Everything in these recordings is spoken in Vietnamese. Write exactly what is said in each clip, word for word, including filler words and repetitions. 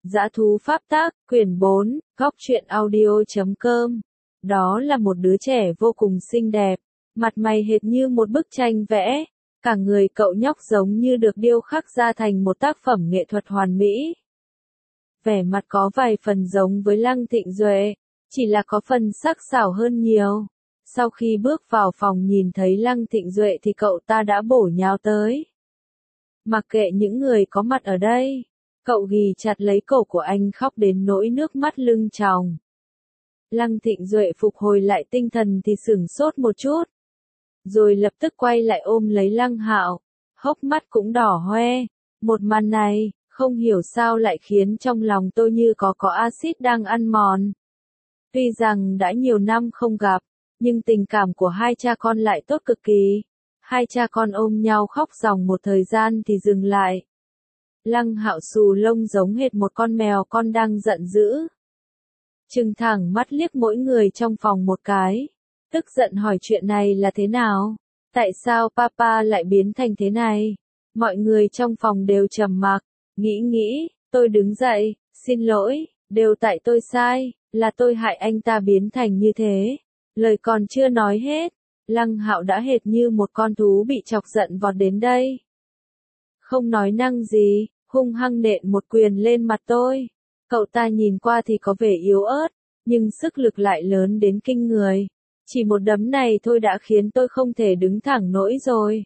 Dã thú pháp tác, quyển bốn, góc truyện audio chấm com. Đó là một đứa trẻ vô cùng xinh đẹp, mặt mày hệt như một bức tranh vẽ, cả người cậu nhóc giống như được điêu khắc ra thành một tác phẩm nghệ thuật hoàn mỹ. Vẻ mặt có vài phần giống với Lăng Thịnh Duệ, chỉ là có phần sắc sảo hơn nhiều. Sau khi bước vào phòng nhìn thấy Lăng Thịnh Duệ thì cậu ta đã bổ nhào tới. Mặc kệ những người có mặt ở đây, cậu ghì chặt lấy cổ của anh khóc đến nỗi nước mắt lưng tròng. Lăng Thịnh Duệ phục hồi lại tinh thần thì sửng sốt một chút, rồi lập tức quay lại ôm lấy Lăng Hạo, hốc mắt cũng đỏ hoe. Một màn này, không hiểu sao lại khiến trong lòng tôi như có có axit đang ăn mòn. Tuy rằng đã nhiều năm không gặp, nhưng tình cảm của hai cha con lại tốt cực kỳ. Hai cha con ôm nhau khóc ròng một thời gian thì dừng lại. Lăng Hạo xù lông giống hệt một con mèo con đang giận dữ. Trừng thẳng mắt liếc mỗi người trong phòng một cái, tức giận hỏi chuyện này là thế nào? Tại sao papa lại biến thành thế này? Mọi người trong phòng đều trầm mặc, nghĩ nghĩ, tôi đứng dậy, xin lỗi, đều tại tôi sai, là tôi hại anh ta biến thành như thế. Lời còn chưa nói hết, Lăng Hạo đã hệt như một con thú bị chọc giận vọt đến đây. Không nói năng gì, hung hăng nện một quyền lên mặt tôi. Cậu ta nhìn qua thì có vẻ yếu ớt, nhưng sức lực lại lớn đến kinh người. Chỉ một đấm này thôi đã khiến tôi không thể đứng thẳng nổi rồi.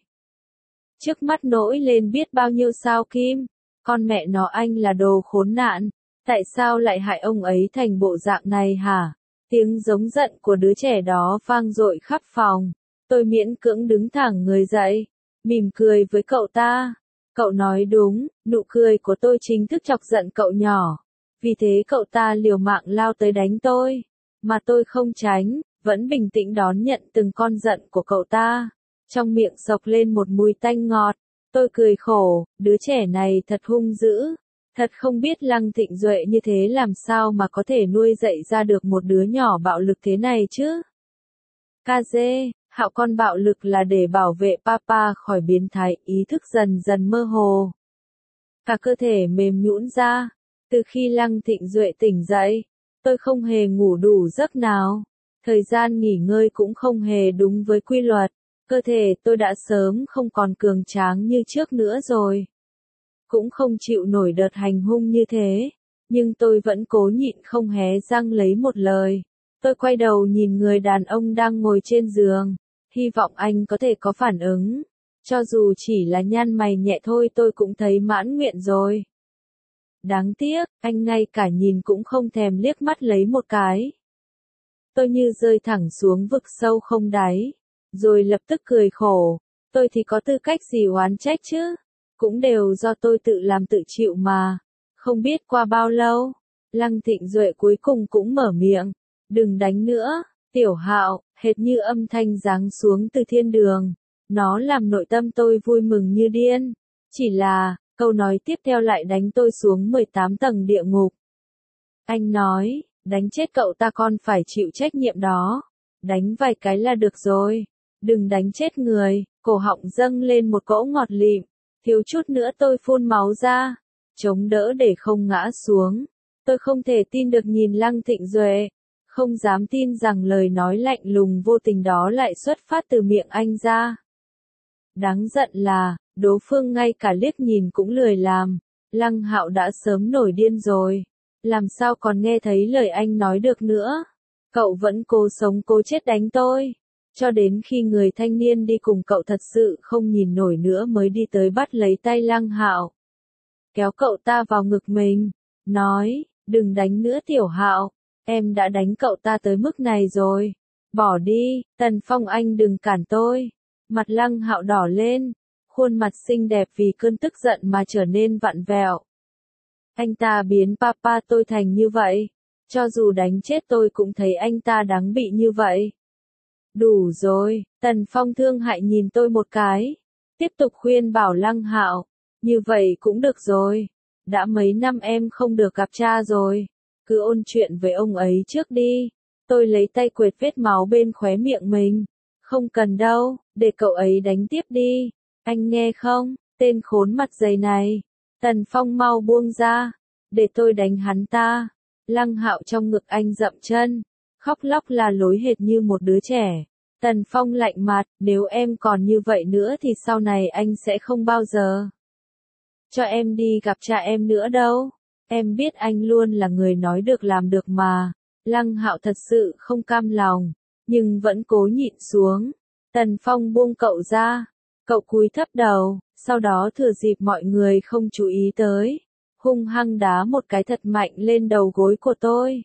Trước mắt nổi lên biết bao nhiêu sao kim. Con mẹ nó, anh là đồ khốn nạn. Tại sao lại hại ông ấy thành bộ dạng này hả? Tiếng giống giận của đứa trẻ đó vang dội khắp phòng. Tôi miễn cưỡng đứng thẳng người dậy, mỉm cười với cậu ta. Cậu nói đúng, nụ cười của tôi chính thức chọc giận cậu nhỏ. Vì thế cậu ta liều mạng lao tới đánh tôi. Mà tôi không tránh, vẫn bình tĩnh đón nhận từng con giận của cậu ta. Trong miệng xộc lên một mùi tanh ngọt. Tôi cười khổ, đứa trẻ này thật hung dữ. Thật không biết Lăng Thịnh Duệ như thế làm sao mà có thể nuôi dạy ra được một đứa nhỏ bạo lực thế này chứ. ca dê, Hạo, con bạo lực là để bảo vệ papa khỏi biến thái. Ý thức dần dần mơ hồ. Cả cơ thể mềm nhũn ra. Từ khi Lăng Thịnh Duệ tỉnh dậy, tôi không hề ngủ đủ giấc nào. Thời gian nghỉ ngơi cũng không hề đúng với quy luật. Cơ thể tôi đã sớm không còn cường tráng như trước nữa rồi. Cũng không chịu nổi đợt hành hung như thế. Nhưng tôi vẫn cố nhịn không hé răng lấy một lời. Tôi quay đầu nhìn người đàn ông đang ngồi trên giường. Hy vọng anh có thể có phản ứng. Cho dù chỉ là nhăn mày nhẹ thôi tôi cũng thấy mãn nguyện rồi. Đáng tiếc, anh ngay cả nhìn cũng không thèm liếc mắt lấy một cái. Tôi như rơi thẳng xuống vực sâu không đáy. Rồi lập tức cười khổ. Tôi thì có tư cách gì oán trách chứ? Cũng đều do tôi tự làm tự chịu mà. Không biết qua bao lâu, Lăng Thịnh Duệ cuối cùng cũng mở miệng. Đừng đánh nữa, Tiểu Hạo, hệt như âm thanh giáng xuống từ thiên đường. Nó làm nội tâm tôi vui mừng như điên. Chỉ là, câu nói tiếp theo lại đánh tôi xuống mười tám tầng địa ngục. Anh nói, đánh chết cậu ta con phải chịu trách nhiệm đó. Đánh vài cái là được rồi. Đừng đánh chết người. Cổ họng dâng lên một cỗ ngọt lịm. Thiếu chút nữa tôi phun máu ra. Chống đỡ để không ngã xuống. Tôi không thể tin được nhìn Lăng Thịnh Duệ. Không dám tin rằng lời nói lạnh lùng vô tình đó lại xuất phát từ miệng anh ra. Đáng giận là, đối phương ngay cả liếc nhìn cũng lười làm. Lăng Hạo đã sớm nổi điên rồi. Làm sao còn nghe thấy lời anh nói được nữa. Cậu vẫn cố sống cố chết đánh tôi. Cho đến khi người thanh niên đi cùng cậu thật sự không nhìn nổi nữa mới đi tới bắt lấy tay Lăng Hạo. Kéo cậu ta vào ngực mình. Nói, đừng đánh nữa Tiểu Hạo. Em đã đánh cậu ta tới mức này rồi. Bỏ đi, Tần Phong, anh đừng cản tôi. Mặt Lăng Hạo đỏ lên. Khuôn mặt xinh đẹp vì cơn tức giận mà trở nên vặn vẹo. Anh ta biến papa tôi thành như vậy. Cho dù đánh chết tôi cũng thấy anh ta đáng bị như vậy. Đủ rồi, Tần Phong thương hại nhìn tôi một cái. Tiếp tục khuyên bảo Lăng Hạo. Như vậy cũng được rồi. Đã mấy năm em không được gặp cha rồi. Cứ ôn chuyện với ông ấy trước đi. Tôi lấy tay quệt vết máu bên khóe miệng mình. Không cần đâu, để cậu ấy đánh tiếp đi. Anh nghe không, tên khốn mặt dày này. Tần Phong mau buông ra. để tôi đánh hắn ta. Lăng Hạo trong ngực anh dậm chân, khóc lóc la lối hệt như một đứa trẻ. Tần Phong lạnh mặt, nếu em còn như vậy nữa thì sau này anh sẽ không bao giờ cho em đi gặp cha em nữa đâu. Em biết anh luôn là người nói được làm được mà. Lăng Hạo thật sự không cam lòng, nhưng vẫn cố nhịn xuống. Tần Phong buông cậu ra, cậu cúi thấp đầu, sau đó thừa dịp mọi người không chú ý tới, hung hăng đá một cái thật mạnh lên đầu gối của tôi.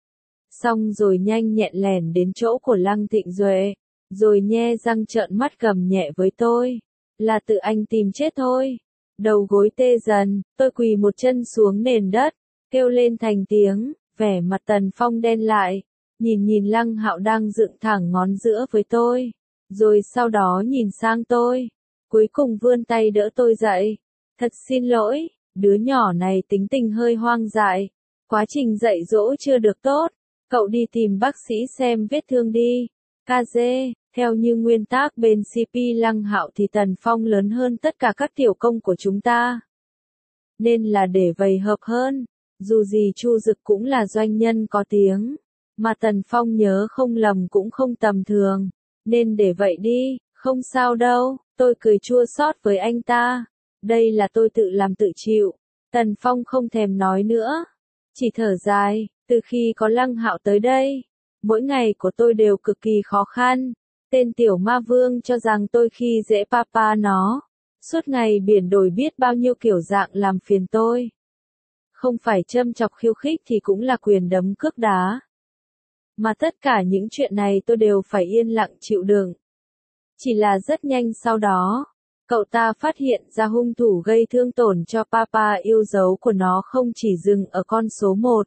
Xong rồi nhanh nhẹn lèn đến chỗ của Lăng Thịnh Duệ, rồi nhe răng trợn mắt gầm nhẹ với tôi, là tự anh tìm chết thôi. Đầu gối tê dần, tôi quỳ một chân xuống nền đất, kêu lên thành tiếng, vẻ mặt Tần Phong đen lại, nhìn nhìn Lăng Hạo đang dựng thẳng ngón giữa với tôi, rồi sau đó nhìn sang tôi, cuối cùng vươn tay đỡ tôi dậy. Thật xin lỗi, đứa nhỏ này tính tình hơi hoang dại, quá trình dạy dỗ chưa được tốt, cậu đi tìm bác sĩ xem vết thương đi. ca dê, theo như nguyên tắc bên xê pê Lăng Hạo thì Tần Phong lớn hơn tất cả các tiểu công của chúng ta, nên là để vầy hợp hơn. Dù gì Chu Dực cũng là doanh nhân có tiếng, mà Tần Phong nhớ không lầm cũng không tầm thường, nên để vậy đi, không sao đâu. Tôi cười chua xót với anh ta, đây là tôi tự làm tự chịu. Tần Phong không thèm nói nữa, chỉ thở dài, từ khi có Lăng Hạo tới đây, mỗi ngày của tôi đều cực kỳ khó khăn. Tên tiểu ma vương cho rằng tôi khi dễ papa nó, suốt ngày biển đổi biết bao nhiêu kiểu dạng làm phiền tôi. Không phải châm chọc khiêu khích thì cũng là quyền đấm cước đá. Mà tất cả những chuyện này tôi đều phải yên lặng chịu đựng. Chỉ là rất nhanh sau đó, cậu ta phát hiện ra hung thủ gây thương tổn cho papa yêu dấu của nó không chỉ dừng ở con số một.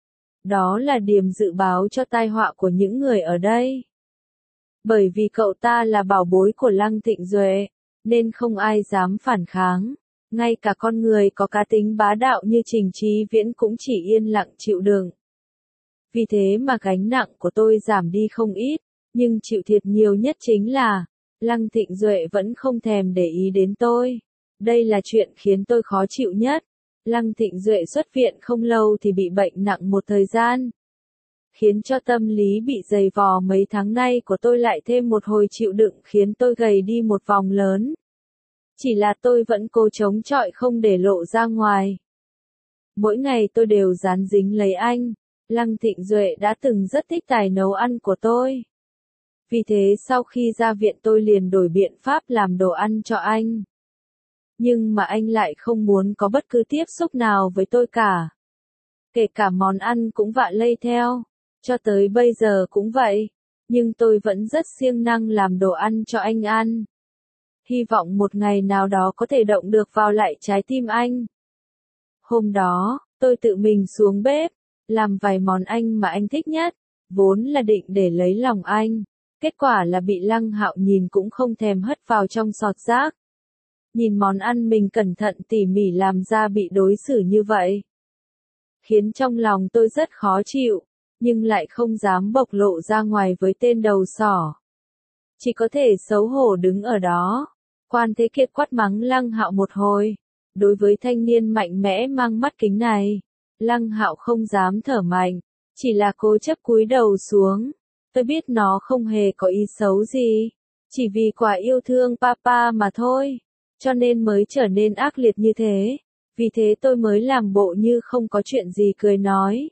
Đó là điểm dự báo cho tai họa của những người ở đây. Bởi vì cậu ta là bảo bối của Lăng Thịnh Duệ, nên không ai dám phản kháng. Ngay cả con người có cá tính bá đạo như Trình Chí Viễn cũng chỉ yên lặng chịu đựng. Vì thế mà gánh nặng của tôi giảm đi không ít, nhưng chịu thiệt nhiều nhất chính là, Lăng Thịnh Duệ vẫn không thèm để ý đến tôi. Đây là chuyện khiến tôi khó chịu nhất. Lăng Thịnh Duệ xuất viện không lâu thì bị bệnh nặng một thời gian, khiến cho tâm lý bị dày vò mấy tháng nay của tôi lại thêm một hồi chịu đựng khiến tôi gầy đi một vòng lớn. Chỉ là tôi vẫn cố chống chọi không để lộ ra ngoài. Mỗi ngày tôi đều dán dính lấy anh. Lăng Thịnh Duệ đã từng rất thích tài nấu ăn của tôi. Vì thế sau khi ra viện tôi liền đổi biện pháp làm đồ ăn cho anh. Nhưng mà anh lại không muốn có bất cứ tiếp xúc nào với tôi cả. Kể cả món ăn cũng vạ lây theo. Cho tới bây giờ cũng vậy. Nhưng tôi vẫn rất siêng năng làm đồ ăn cho anh ăn. Hy vọng một ngày nào đó có thể động được vào lại trái tim anh. Hôm đó, tôi tự mình xuống bếp, làm vài món anh mà anh thích nhất, vốn là định để lấy lòng anh. Kết quả là bị Lăng Hạo nhìn cũng không thèm hất vào trong sọt rác. Nhìn món ăn mình cẩn thận tỉ mỉ làm ra bị đối xử như vậy, khiến trong lòng tôi rất khó chịu, nhưng lại không dám bộc lộ ra ngoài với tên đầu sỏ. Chỉ có thể xấu hổ đứng ở đó. Quan Thế Kiệt quát mắng Lăng Hạo một hồi. Đối với thanh niên mạnh mẽ mang mắt kính này, Lăng Hạo không dám thở mạnh, chỉ là cố chấp cúi đầu xuống. Tôi biết nó không hề có ý xấu gì, chỉ vì quả yêu thương papa mà thôi, cho nên mới trở nên ác liệt như thế. Vì thế tôi mới làm bộ như không có chuyện gì cười nói.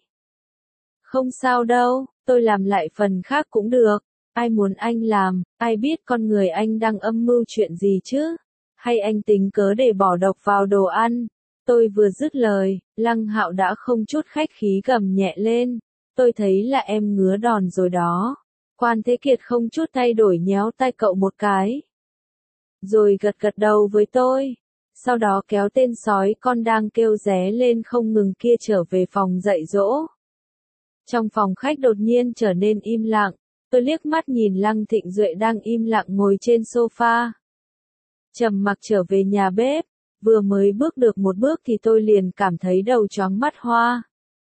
Không sao đâu, tôi làm lại phần khác cũng được. Ai muốn anh làm, ai biết con người anh đang âm mưu chuyện gì chứ? Hay anh tính cớ để bỏ độc vào đồ ăn? Tôi vừa dứt lời, Lăng Hạo đã không chút khách khí gầm nhẹ lên. Tôi thấy là em ngứa đòn rồi đó. Quan Thế Kiệt không chút thay đổi nhéo tay cậu một cái, rồi gật gật đầu với tôi. Sau đó kéo tên sói con đang kêu ré lên không ngừng kia trở về phòng dạy dỗ. Trong phòng khách đột nhiên trở nên im lặng. Tôi liếc mắt nhìn Lăng Thịnh Duệ đang im lặng ngồi trên sofa, trầm mặc trở về nhà bếp. Vừa mới bước được một bước thì tôi liền cảm thấy đầu chóng mắt hoa.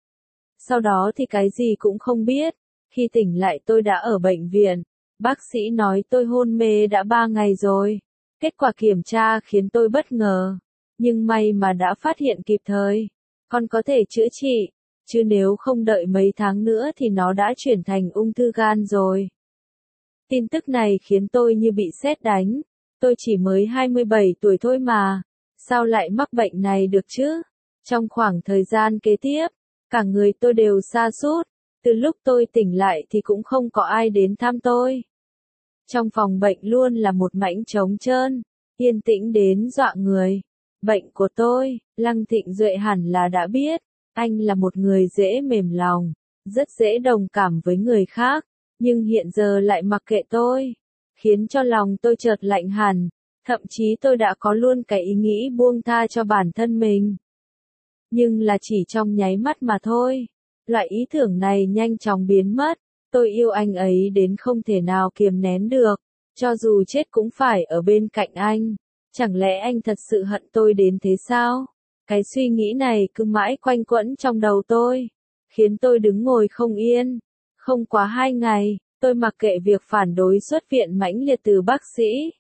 Sau đó thì cái gì cũng không biết. Khi tỉnh lại tôi đã ở bệnh viện. Bác sĩ nói tôi hôn mê đã ba ngày rồi. Kết quả kiểm tra khiến tôi bất ngờ. Nhưng may mà đã phát hiện kịp thời. Con có thể chữa trị, chứ nếu không đợi mấy tháng nữa thì nó đã chuyển thành ung thư gan rồi. Tin tức này khiến tôi như bị sét đánh. Tôi chỉ mới hai mươi bảy tuổi thôi mà, sao lại mắc bệnh này được chứ? Trong khoảng thời gian kế tiếp, cả người tôi đều sa sút, từ lúc tôi tỉnh lại thì cũng không có ai đến thăm tôi. Trong phòng bệnh luôn là một mảnh trống trơn, yên tĩnh đến dọa người. Bệnh của tôi, Lăng Thịnh Duệ hẳn là đã biết, anh là một người dễ mềm lòng, rất dễ đồng cảm với người khác, nhưng hiện giờ lại mặc kệ tôi, khiến cho lòng tôi chợt lạnh hẳn, thậm chí tôi đã có luôn cái ý nghĩ buông tha cho bản thân mình. Nhưng là chỉ trong nháy mắt mà thôi, loại ý tưởng này nhanh chóng biến mất, tôi yêu anh ấy đến không thể nào kiềm nén được, cho dù chết cũng phải ở bên cạnh anh. Chẳng lẽ anh thật sự hận tôi đến thế sao? Cái suy nghĩ này cứ mãi quanh quẩn trong đầu tôi, khiến tôi đứng ngồi không yên. Không quá hai ngày, tôi mặc kệ việc phản đối xuất viện mãnh liệt từ bác sĩ.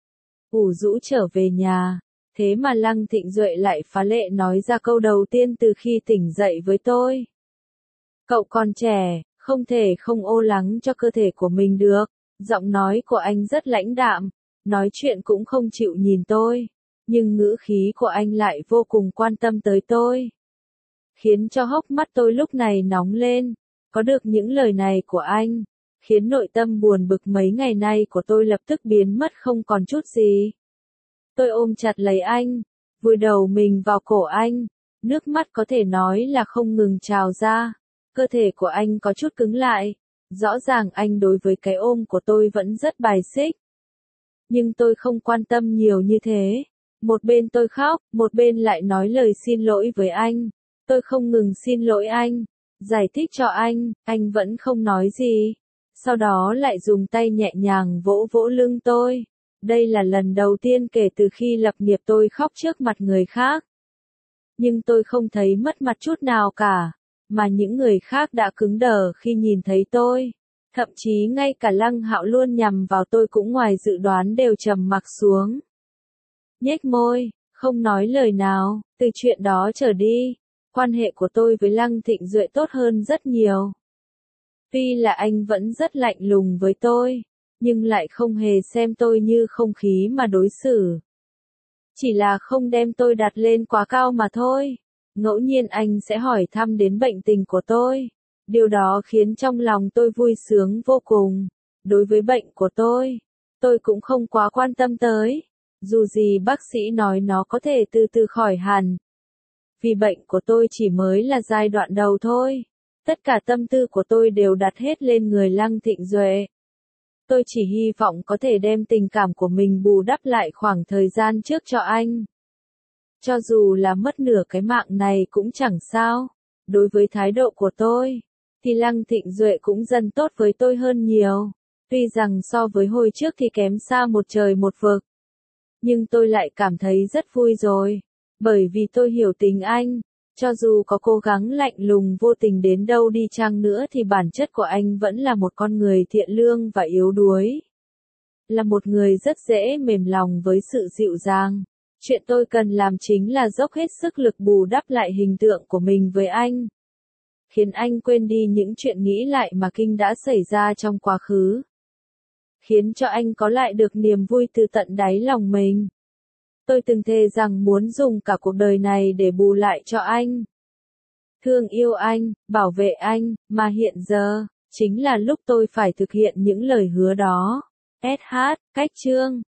Ủ rũ trở về nhà, thế mà Lăng Thịnh Duệ lại phá lệ nói ra câu đầu tiên từ khi tỉnh dậy với tôi. Cậu còn trẻ, không thể không ô lắng cho cơ thể của mình được. Giọng nói của anh rất lãnh đạm, nói chuyện cũng không chịu nhìn tôi, nhưng ngữ khí của anh lại vô cùng quan tâm tới tôi, khiến cho hốc mắt tôi lúc này nóng lên. Có được những lời này của anh, khiến nội tâm buồn bực mấy ngày nay của tôi lập tức biến mất không còn chút gì. Tôi ôm chặt lấy anh, vùi đầu mình vào cổ anh, nước mắt có thể nói là không ngừng trào ra, cơ thể của anh có chút cứng lại, rõ ràng anh đối với cái ôm của tôi vẫn rất bài xích. Nhưng tôi không quan tâm nhiều như thế, một bên tôi khóc, một bên lại nói lời xin lỗi với anh, tôi không ngừng xin lỗi anh, giải thích cho anh, anh vẫn không nói gì, sau đó lại dùng tay nhẹ nhàng vỗ vỗ lưng tôi. Đây là lần đầu tiên kể từ khi lập nghiệp tôi khóc trước mặt người khác. Nhưng tôi không thấy mất mặt chút nào cả, mà những người khác đã cứng đờ khi nhìn thấy tôi. Thậm chí ngay cả Lăng Hạo luôn nhằm vào tôi cũng ngoài dự đoán đều trầm mặc xuống. Nhếch môi, không nói lời nào, từ chuyện đó trở đi, quan hệ của tôi với Lăng Thịnh Duệ tốt hơn rất nhiều. Tuy là anh vẫn rất lạnh lùng với tôi, nhưng lại không hề xem tôi như không khí mà đối xử. Chỉ là không đem tôi đặt lên quá cao mà thôi. Ngẫu nhiên anh sẽ hỏi thăm đến bệnh tình của tôi. Điều đó khiến trong lòng tôi vui sướng vô cùng. Đối với bệnh của tôi, tôi cũng không quá quan tâm tới. Dù gì bác sĩ nói nó có thể từ từ khỏi hẳn. Vì bệnh của tôi chỉ mới là giai đoạn đầu thôi. Tất cả tâm tư của tôi đều đặt hết lên người Lăng Thịnh Duệ. Tôi chỉ hy vọng có thể đem tình cảm của mình bù đắp lại khoảng thời gian trước cho anh. Cho dù là mất nửa cái mạng này cũng chẳng sao. Đối với thái độ của tôi, thì Lăng Thịnh Duệ cũng dần tốt với tôi hơn nhiều. Tuy rằng so với hồi trước thì kém xa một trời một vực. Nhưng tôi lại cảm thấy rất vui rồi. Bởi vì tôi hiểu tính anh. Cho dù có cố gắng lạnh lùng vô tình đến đâu đi chăng nữa thì bản chất của anh vẫn là một con người thiện lương và yếu đuối. Là một người rất dễ mềm lòng với sự dịu dàng. Chuyện tôi cần làm chính là dốc hết sức lực bù đắp lại hình tượng của mình với anh. Khiến anh quên đi những chuyện nghĩ lại mà kinh đã xảy ra trong quá khứ. Khiến cho anh có lại được niềm vui từ tận đáy lòng mình. Tôi từng thề rằng muốn dùng cả cuộc đời này để bù lại cho anh. Thương yêu anh, bảo vệ anh, mà hiện giờ, chính là lúc tôi phải thực hiện những lời hứa đó. ét hát, cách chương.